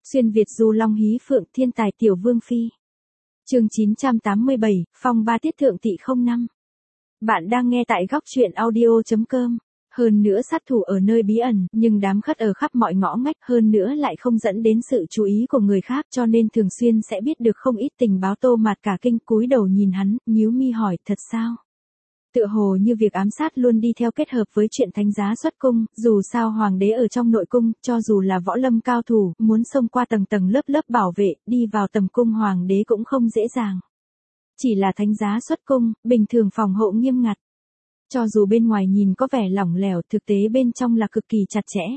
Xuyên Việt du long hí phượng thiên tài tiểu vương phi. Chương 987, phong ba tiết thượng thị 05. Bạn đang nghe tại góc truyện audio.com. Hơn nữa sát thủ ở nơi bí ẩn, nhưng đám khất ở khắp mọi ngõ ngách, hơn nữa lại không dẫn đến sự chú ý của người khác, cho nên thường xuyên sẽ biết được không ít tình báo. Tô Mạt cả kinh cúi đầu nhìn hắn, nhíu mi hỏi, thật sao? Tựa hồ như việc ám sát luôn đi theo kết hợp với chuyện thánh giá xuất cung, dù sao hoàng đế ở trong nội cung, cho dù là võ lâm cao thủ, muốn xông qua tầng tầng lớp lớp bảo vệ, đi vào tầm cung hoàng đế cũng không dễ dàng. Chỉ là thánh giá xuất cung, bình thường phòng hộ nghiêm ngặt. Cho dù bên ngoài nhìn có vẻ lỏng lẻo, thực tế bên trong là cực kỳ chặt chẽ.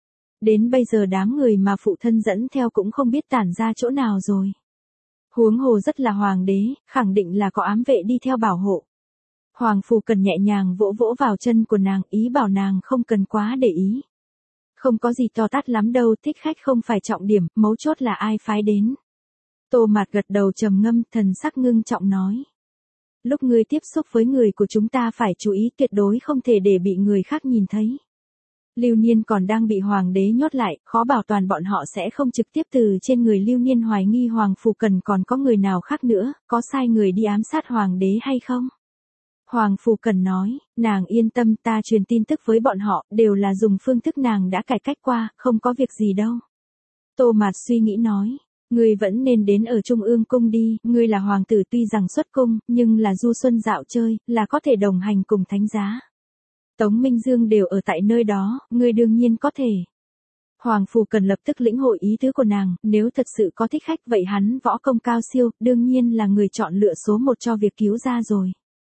Đến bây giờ đám người mà phụ thân dẫn theo cũng không biết tản ra chỗ nào rồi. Huống hồ rất là hoàng đế, khẳng định là có ám vệ đi theo bảo hộ. Hoàng Phù Cần nhẹ nhàng vỗ vỗ vào chân của nàng, ý bảo nàng không cần quá để ý. Không có gì to tát lắm đâu, thích khách không phải trọng điểm, mấu chốt là ai phái đến. Tô Mạt gật đầu trầm ngâm, thần sắc ngưng trọng nói. Lúc ngươi tiếp xúc với người của chúng ta phải chú ý, tuyệt đối không thể để bị người khác nhìn thấy. Lưu Niên còn đang bị hoàng đế nhốt lại, khó bảo toàn bọn họ sẽ không trực tiếp từ trên người Lưu Niên hoài nghi Hoàng Phù Cần còn có người nào khác nữa, có sai người đi ám sát hoàng đế hay không? Hoàng Phù Cần nói, nàng yên tâm, ta truyền tin tức với bọn họ, đều là dùng phương thức nàng đã cải cách qua, không có việc gì đâu. Tô Mạt suy nghĩ nói, ngươi vẫn nên đến ở Trung ương cung đi, ngươi là hoàng tử tuy rằng xuất cung, nhưng là du xuân dạo chơi, là có thể đồng hành cùng thánh giá. Tống Minh Dương đều ở tại nơi đó, ngươi đương nhiên có thể. Hoàng Phù Cần lập tức lĩnh hội ý tứ của nàng, nếu thật sự có thích khách vậy hắn võ công cao siêu, đương nhiên là người chọn lựa số một cho việc cứu ra rồi.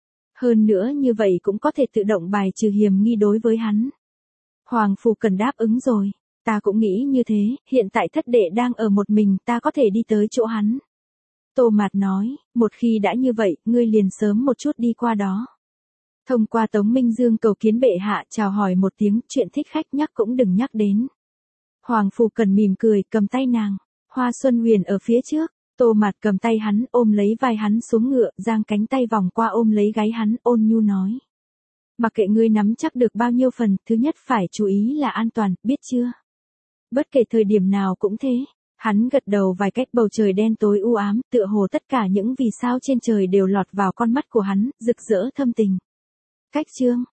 Hơn nữa như vậy cũng có thể tự động bài trừ hiểm nghi đối với hắn. Hoàng Phù Cần đáp ứng rồi, ta cũng nghĩ như thế, hiện tại thất đệ đang ở một mình, ta có thể đi tới chỗ hắn. Tô Mạt nói, một khi đã như vậy, ngươi liền sớm một chút đi qua đó. Thông qua Tống Minh Dương cầu kiến bệ hạ, chào hỏi một tiếng, chuyện thích khách nhắc cũng đừng nhắc đến. Hoàng Phù Cần mỉm cười, cầm tay nàng, Hoa Xuân Huyền ở phía trước. Tô Mạt cầm tay hắn, ôm lấy vai hắn xuống ngựa, giang cánh tay vòng qua ôm lấy gáy hắn, ôn nhu nói. Mặc kệ ngươi nắm chắc được bao nhiêu phần, thứ nhất phải chú ý là an toàn, biết chưa? Bất kể thời điểm nào cũng thế. Hắn gật đầu vài cách, bầu trời đen tối u ám, tựa hồ tất cả những vì sao trên trời đều lọt vào con mắt của hắn, rực rỡ thâm tình. Cách chương